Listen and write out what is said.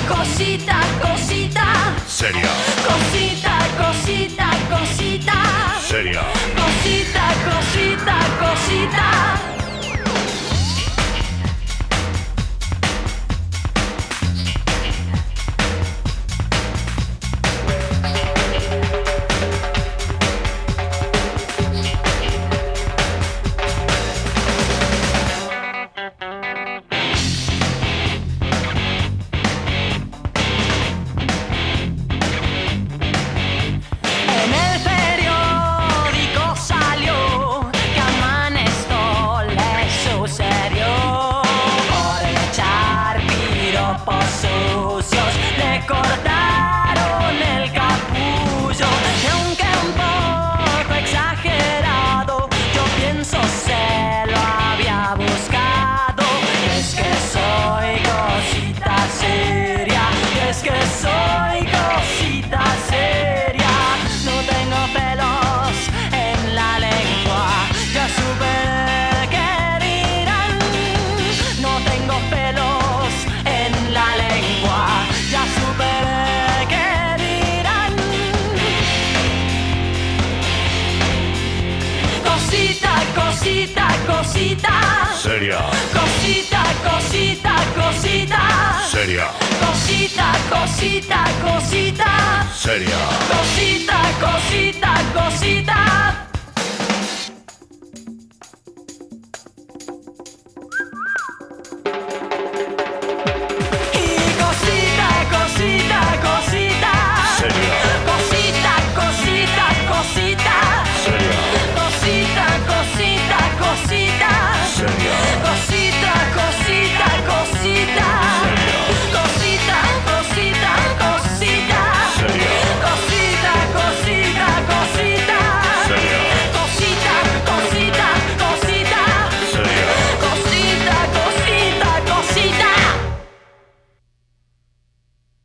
Cosita, cosita. Seria. Cosita, cosita, cosita. Seria. Cosita, cosita, cosita. Cosita, cosita. Seria. Cosita, cosita, cosita. Seria. Cosita, cosita, cosita. Seria. Cosita, cosita, cosita. Y cosita, cosita, cosita. Seria. Cosita, cosita, cosita. Seria. Cosita, cosita, cosita. Seria. Cosita, cosita, cosita.